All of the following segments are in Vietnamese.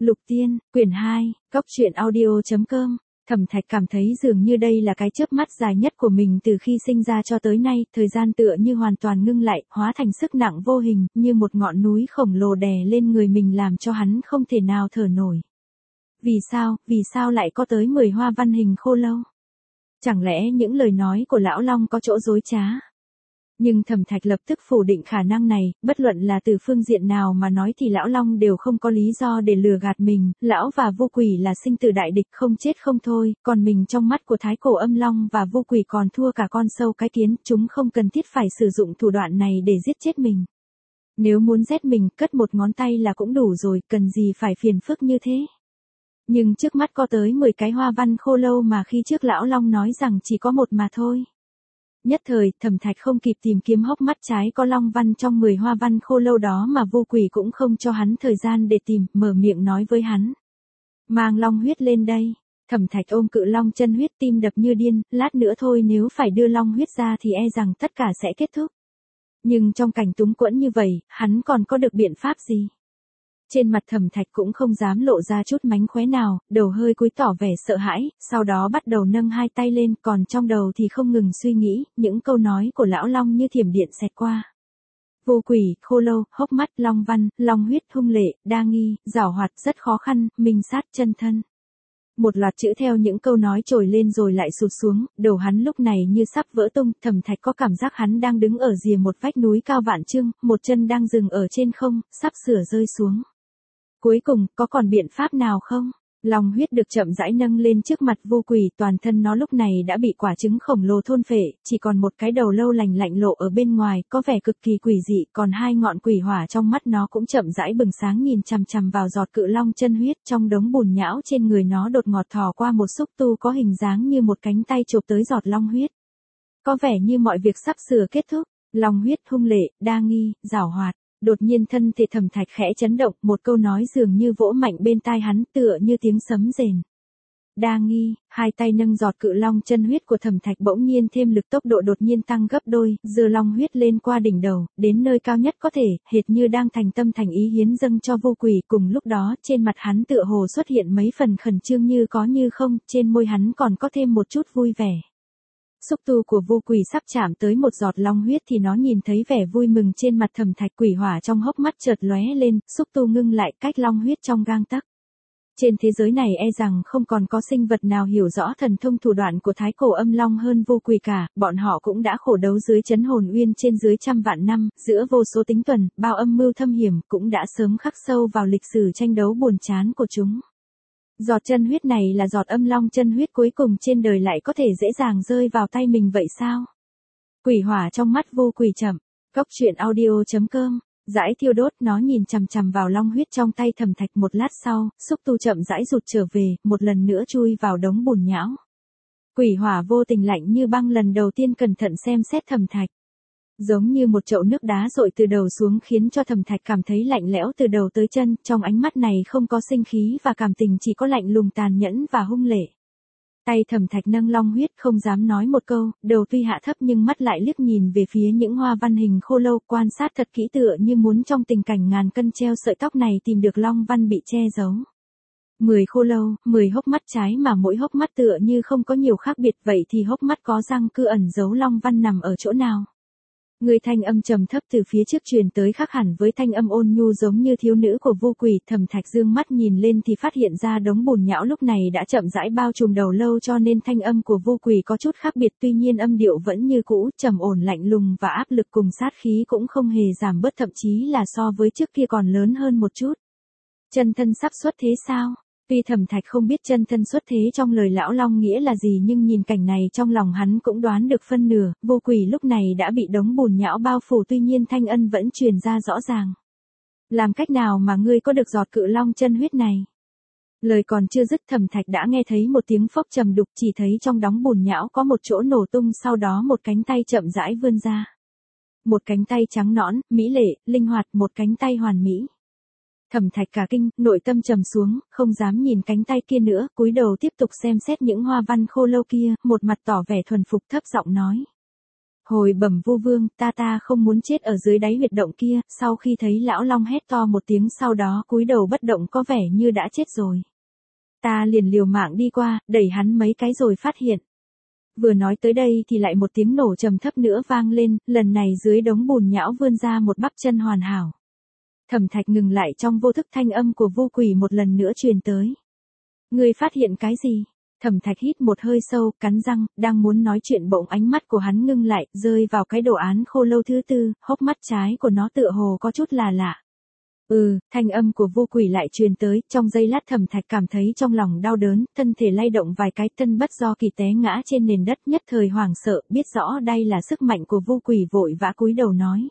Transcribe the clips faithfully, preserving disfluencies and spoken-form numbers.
Lục Tiên, quyển hai, góc truyện audio.com. Thẩm Thạch cảm thấy dường như đây là cái chớp mắt dài nhất của mình từ khi sinh ra cho tới nay, thời gian tựa như hoàn toàn ngưng lại, hóa thành sức nặng vô hình, như một ngọn núi khổng lồ đè lên người mình làm cho hắn không thể nào thở nổi. Vì sao, vì sao lại có tới mười hoa văn hình khô lâu? Chẳng lẽ những lời nói của Lão Long có chỗ dối trá? Nhưng Thẩm Thạch lập tức phủ định khả năng này, bất luận là từ phương diện nào mà nói thì Lão Long đều không có lý do để lừa gạt mình, Lão và Vô Quỷ là sinh tử đại địch không chết không thôi, còn mình trong mắt của Thái Cổ Âm Long và Vô Quỷ còn thua cả con sâu cái kiến, chúng không cần thiết phải sử dụng thủ đoạn này để giết chết mình. Nếu muốn giết mình, cất một ngón tay là cũng đủ rồi, cần gì phải phiền phức như thế. Nhưng trước mắt có tới mười cái hoa văn khô lâu mà khi trước Lão Long nói rằng chỉ có một mà thôi. Nhất thời, Thẩm Thạch không kịp tìm kiếm hốc mắt trái có long văn trong mười hoa văn khô lâu đó mà Vô Quỷ cũng không cho hắn thời gian để tìm, mở miệng nói với hắn. Mang long huyết lên đây. Thẩm Thạch ôm cự long chân huyết tim đập như điên, lát nữa thôi nếu phải đưa long huyết ra thì e rằng tất cả sẽ kết thúc. Nhưng trong cảnh túng quẫn như vậy, hắn còn có được biện pháp gì? Trên mặt Thẩm Thạch cũng không dám lộ ra chút mánh khóe nào, đầu hơi cúi tỏ vẻ sợ hãi, sau đó bắt đầu nâng hai tay lên, còn trong đầu thì không ngừng suy nghĩ, những câu nói của Lão Long như thiểm điện xẹt qua. Vô Quỷ, khô lâu, hốc mắt, long văn, long huyết, hung lệ, đa nghi, giảo hoạt, rất khó khăn, minh sát, chân thân. Một loạt chữ theo những câu nói trồi lên rồi lại sụt xuống, đầu hắn lúc này như sắp vỡ tung, Thẩm Thạch có cảm giác hắn đang đứng ở rìa một vách núi cao vạn trượng, một chân đang dừng ở trên không, sắp sửa rơi xuống. Cuối cùng, có còn biện pháp nào không? Long huyết được chậm rãi nâng lên trước mặt Vô Quỷ, toàn thân nó lúc này đã bị quả trứng khổng lồ thôn phệ, chỉ còn một cái đầu lâu lành lạnh lộ ở bên ngoài, có vẻ cực kỳ quỷ dị, còn hai ngọn quỷ hỏa trong mắt nó cũng chậm rãi bừng sáng nhìn chằm chằm vào giọt cự long chân huyết, trong đống bùn nhão trên người nó đột ngột thò qua một xúc tu có hình dáng như một cánh tay chụp tới giọt long huyết. Có vẻ như mọi việc sắp sửa kết thúc, long huyết hung lệ, đa nghi, giảo hoạt. Đột nhiên thân thể Thẩm Thạch khẽ chấn động, một câu nói dường như vỗ mạnh bên tai hắn tựa như tiếng sấm rền. Đa nghi, hai tay nâng giọt cự long chân huyết của Thẩm Thạch bỗng nhiên thêm lực tốc độ đột nhiên tăng gấp đôi, giơ long huyết lên qua đỉnh đầu, đến nơi cao nhất có thể, hệt như đang thành tâm thành ý hiến dâng cho Vô Quỷ. Cùng lúc đó, trên mặt hắn tựa hồ xuất hiện mấy phần khẩn trương như có như không, trên môi hắn còn có thêm một chút vui vẻ. Xúc tu của Vô Quỷ sắp chạm tới một giọt long huyết thì nó nhìn thấy vẻ vui mừng trên mặt Thẩm Thạch, quỷ hỏa trong hốc mắt chợt lóe lên, xúc tu ngưng lại cách long huyết trong gang tấc. Trên thế giới này e rằng không còn có sinh vật nào hiểu rõ thần thông thủ đoạn của Thái Cổ Âm Long hơn Vô Quỷ cả, bọn họ cũng đã khổ đấu dưới trấn hồn uyên trên dưới trăm vạn năm, giữa vô số tính tuần, bao âm mưu thâm hiểm, cũng đã sớm khắc sâu vào lịch sử tranh đấu buồn chán của chúng. Giọt chân huyết này là giọt âm long chân huyết cuối cùng trên đời lại có thể dễ dàng rơi vào tay mình vậy sao? Quỷ hỏa trong mắt Vô Quỷ chậm, góc truyện audio.com, dãi thiêu đốt, nó nhìn chằm chằm vào long huyết trong tay Thẩm Thạch một lát sau, xúc tu chậm rãi rụt trở về, một lần nữa chui vào đống bùn nhão. Quỷ hỏa vô tình lạnh như băng lần đầu tiên cẩn thận xem xét Thẩm Thạch. Giống như một chậu nước đá dội từ đầu xuống khiến cho Thẩm Thạch cảm thấy lạnh lẽo từ đầu tới chân, trong ánh mắt này không có sinh khí và cảm tình, chỉ có lạnh lùng tàn nhẫn và hung lệ. Tay Thẩm Thạch nâng long huyết không dám nói một câu, đầu tuy hạ thấp nhưng mắt lại liếc nhìn về phía những hoa văn hình khô lâu, quan sát thật kỹ tựa như muốn trong tình cảnh ngàn cân treo sợi tóc này tìm được long văn bị che giấu. Mười khô lâu, mười hốc mắt trái mà mỗi hốc mắt tựa như không có nhiều khác biệt, vậy thì hốc mắt có răng cưa ẩn giấu long văn nằm ở chỗ nào? Người thanh âm trầm thấp từ phía trước truyền tới khác hẳn với thanh âm ôn nhu giống như thiếu nữ của Vô Quỷ. Thẩm Thạch dương mắt nhìn lên thì phát hiện ra đống bùn nhão lúc này đã chậm rãi bao trùm đầu lâu, cho nên thanh âm của Vô Quỷ có chút khác biệt, tuy nhiên âm điệu vẫn như cũ, trầm ổn lạnh lùng và áp lực cùng sát khí cũng không hề giảm bớt, thậm chí là so với trước kia còn lớn hơn một chút. Chân thân sắp xuất thế sao? Tuy Thẩm Thạch không biết chân thân xuất thế trong lời Lão Long nghĩa là gì, nhưng nhìn cảnh này trong lòng hắn cũng đoán được phân nửa. Vô Quỷ lúc này đã bị đống bùn nhão bao phủ, tuy nhiên thanh âm vẫn truyền ra rõ ràng. Làm cách nào mà ngươi có được giọt cự long chân huyết này? Lời còn chưa dứt, Thẩm Thạch đã nghe thấy một tiếng phốc trầm đục, chỉ thấy trong đống bùn nhão có một chỗ nổ tung, sau đó một cánh tay chậm rãi vươn ra. Một cánh tay trắng nõn, mỹ lệ, linh hoạt, một cánh tay hoàn mỹ. Thẩm Thạch cả kinh, nội tâm trầm xuống, không dám nhìn cánh tay kia nữa, cúi đầu tiếp tục xem xét những hoa văn khô lâu kia, một mặt tỏ vẻ thuần phục, thấp giọng nói. Hồi bẩm Vu Vương, ta ta không muốn chết ở dưới đáy huyệt động kia, sau khi thấy lão long hét to một tiếng sau đó cúi đầu bất động có vẻ như đã chết rồi. Ta liền liều mạng đi qua, đẩy hắn mấy cái rồi phát hiện. Vừa nói tới đây thì lại một tiếng nổ trầm thấp nữa vang lên, lần này dưới đống bùn nhão vươn ra một bắp chân hoàn hảo. Thẩm Thạch ngừng lại trong vô thức, thanh âm của Vu Quỷ một lần nữa truyền tới. Ngươi phát hiện cái gì? Thẩm Thạch hít một hơi sâu, cắn răng, đang muốn nói chuyện bỗng ánh mắt của hắn ngưng lại, rơi vào cái đồ án khô lâu thứ tư, hốc mắt trái của nó tựa hồ có chút là lạ. Ừ, thanh âm của Vu Quỷ lại truyền tới, trong giây lát Thẩm Thạch cảm thấy trong lòng đau đớn, thân thể lay động vài cái, thân bất do kỳ té ngã trên nền đất, nhất thời hoảng sợ, biết rõ đây là sức mạnh của Vu Quỷ, vội vã cúi đầu nói.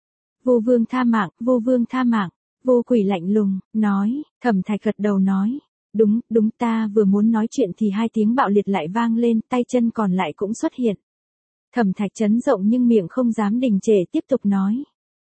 Vu Vương tha mạng, Vu Vương tha mạng. Vu Quỷ lạnh lùng, nói. Thẩm Thạch gật đầu nói. Đúng, đúng, ta vừa muốn nói chuyện thì hai tiếng bạo liệt lại vang lên, tay chân còn lại cũng xuất hiện. Thẩm Thạch chấn rộng nhưng miệng không dám đình trệ, tiếp tục nói.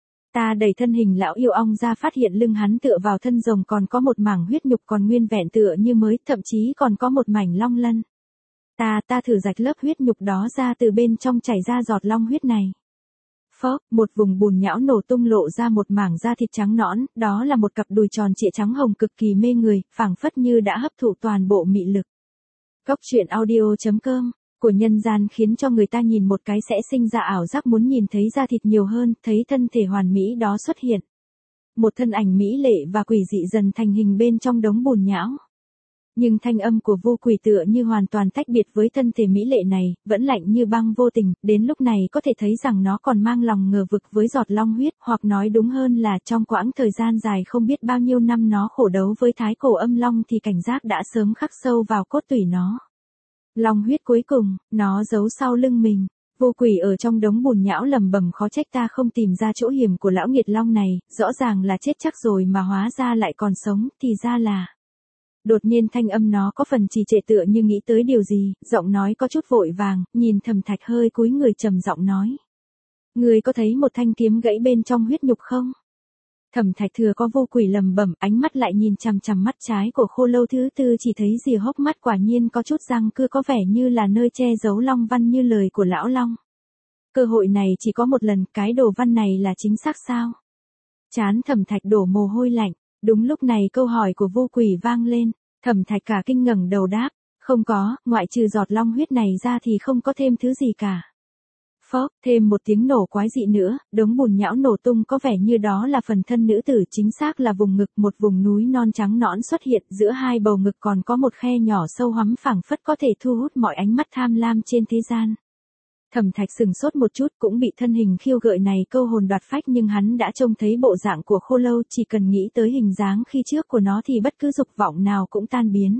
Ta đẩy thân hình lão yêu ong ra, phát hiện lưng hắn tựa vào thân rồng còn có một mảng huyết nhục còn nguyên vẹn tựa như mới, thậm chí còn có một mảnh long lân. Ta, ta thử rạch lớp huyết nhục đó ra, từ bên trong chảy ra giọt long huyết này. Phốc, một vùng bùn nhão nổ tung, lộ ra một mảng da thịt trắng nõn, đó là một cặp đùi tròn trịa trắng hồng cực kỳ mê người, phảng phất như đã hấp thụ toàn bộ mị lực. Cốc truyện audio chấm com của nhân gian khiến cho người ta nhìn một cái sẽ sinh ra ảo giác muốn nhìn thấy da thịt nhiều hơn, thấy thân thể hoàn mỹ đó xuất hiện. Một thân ảnh mỹ lệ và quỷ dị dần thành hình bên trong đống bùn nhão. Nhưng thanh âm của Vu Quỷ tựa như hoàn toàn tách biệt với thân thể mỹ lệ này, vẫn lạnh như băng vô tình, đến lúc này có thể thấy rằng nó còn mang lòng ngờ vực với giọt long huyết, hoặc nói đúng hơn là trong quãng thời gian dài không biết bao nhiêu năm nó khổ đấu với thái cổ âm long thì cảnh giác đã sớm khắc sâu vào cốt tủy nó. Long huyết cuối cùng, nó giấu sau lưng mình. Vu Quỷ ở trong đống bùn nhão lầm bầm, khó trách ta không tìm ra chỗ hiểm của lão nghiệt long này, rõ ràng là chết chắc rồi mà hóa ra lại còn sống, thì ra là... Đột nhiên thanh âm nó có phần trì trệ, tựa như nghĩ tới điều gì, giọng nói có chút vội vàng, nhìn Thẩm Thạch hơi cúi người trầm giọng nói. Người có thấy một thanh kiếm gãy bên trong huyết nhục không? Thẩm Thạch thừa có Vu Quỷ lầm bẩm, ánh mắt lại nhìn chằm chằm mắt trái của khô lâu thứ tư, chỉ thấy rìa hốc mắt quả nhiên có chút răng cưa, có vẻ như là nơi che giấu long văn như lời của lão long. Cơ hội này chỉ có một lần, cái đồ văn này là chính xác sao? Trán Thẩm Thạch đổ mồ hôi lạnh. Đúng lúc này câu hỏi của Vu Quỷ vang lên, Thẩm Thạch cả kinh ngẩng đầu đáp, không có, ngoại trừ giọt long huyết này ra thì không có thêm thứ gì cả. Phốc, thêm một tiếng nổ quái dị nữa, đống bùn nhão nổ tung, có vẻ như đó là phần thân nữ tử, chính xác là vùng ngực, một vùng núi non trắng nõn xuất hiện, giữa hai bầu ngực còn có một khe nhỏ sâu hoắm, phảng phất có thể thu hút mọi ánh mắt tham lam trên thế gian. Thẩm Thạch sừng sốt một chút, cũng bị thân hình khiêu gợi này câu hồn đoạt phách, nhưng hắn đã trông thấy bộ dạng của khô lâu, chỉ cần nghĩ tới hình dáng khi trước của nó thì bất cứ dục vọng nào cũng tan biến.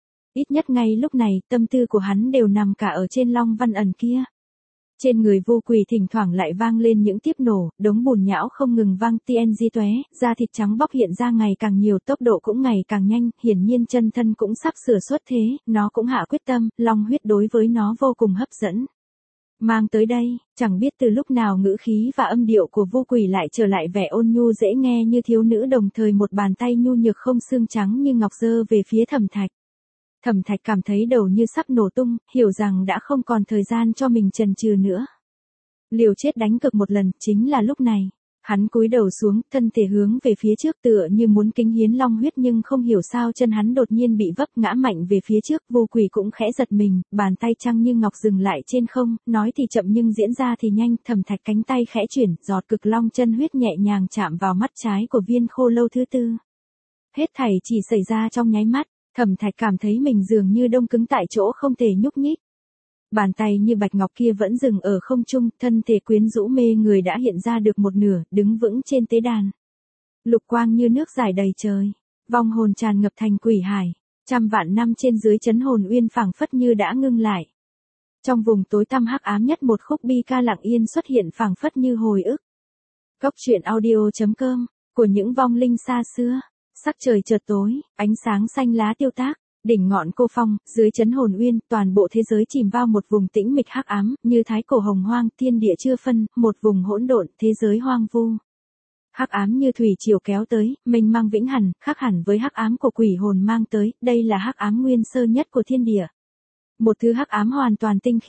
Ít nhất ngay lúc này, tâm tư của hắn đều nằm cả ở trên long văn ẩn kia. Trên người Vu Quỷ thỉnh thoảng lại vang lên những tiếp nổ, đống bùn nhão không ngừng vang tng tóe, da thịt trắng bóc hiện ra ngày càng nhiều, tốc độ cũng ngày càng nhanh, hiển nhiên chân thân cũng sắp sửa xuất thế, nó cũng hạ quyết tâm, long huyết đối với nó vô cùng hấp dẫn. Mang tới đây, chẳng biết từ lúc nào ngữ khí và âm điệu của Vu Quỷ lại trở lại vẻ ôn nhu dễ nghe như thiếu nữ, đồng thời một bàn tay nhu nhược không xương trắng như ngọc giơ về phía Thẩm Thạch. Thẩm Thạch cảm thấy đầu như sắp nổ tung, hiểu rằng đã không còn thời gian cho mình chần chừ nữa. Liều chết đánh cược một lần, chính là lúc này. Hắn cúi đầu xuống, thân thể hướng về phía trước tựa như muốn kính hiến long huyết, nhưng không hiểu sao chân hắn đột nhiên bị vấp ngã mạnh về phía trước. Vu Quỷ cũng khẽ giật mình, bàn tay trăng như ngọc dừng lại trên không, nói thì chậm nhưng diễn ra thì nhanh. Thẩm Thạch cánh tay khẽ chuyển, giọt cực long chân huyết nhẹ nhàng chạm vào mắt trái của viên khô lâu thứ tư. Hết thảy chỉ xảy ra trong nháy mắt, Thẩm Thạch cảm thấy mình dường như đông cứng tại chỗ, không thể nhúc nhích. Bàn tay như bạch ngọc kia vẫn dừng ở không trung, thân thể quyến rũ mê người đã hiện ra được một nửa, đứng vững trên tế đàn. Lục quang như nước rải đầy trời, vong hồn tràn ngập thành quỷ hải, trăm vạn năm trên dưới chấn hồn uyên phảng phất như đã ngưng lại. Trong vùng tối tăm hắc ám nhất, một khúc bi ca lặng yên xuất hiện, phảng phất như hồi ức. Cốc truyện audio chấm com của những vong linh xa xưa. Sắc trời chợt tối, ánh sáng xanh lá tiêu tác. Đỉnh ngọn cô phong, dưới chấn hồn uyên, toàn bộ thế giới chìm vào một vùng tĩnh mịch hắc ám, như thái cổ hồng hoang, thiên địa chưa phân, một vùng hỗn độn, thế giới hoang vu. Hắc ám như thủy triều kéo tới, mênh mang vĩnh hằng, khác hẳn với hắc ám của quỷ hồn mang tới, đây là hắc ám nguyên sơ nhất của thiên địa. Một thứ hắc ám hoàn toàn tinh khiết,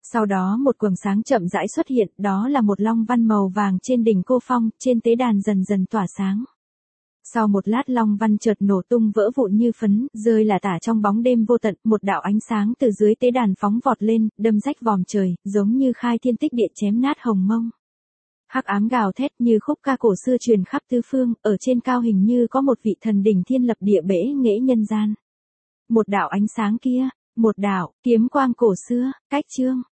Sau đó một quầng sáng chậm rãi xuất hiện, đó là một long văn màu vàng trên đỉnh cô phong, trên tế đàn dần dần tỏa sáng. Sau một lát long văn chợt nổ tung vỡ vụn như phấn, rơi lả tả trong bóng đêm vô tận, một đạo ánh sáng từ dưới tế đàn phóng vọt lên, đâm rách vòm trời, giống như khai thiên tích địa chém nát hồng mông. Hắc ám gào thét như khúc ca cổ xưa truyền khắp tứ phương, ở trên cao hình như có một vị thần đỉnh thiên lập địa bể nghễ nhân gian. Một đạo ánh sáng kia, một đạo kiếm quang cổ xưa, cách chương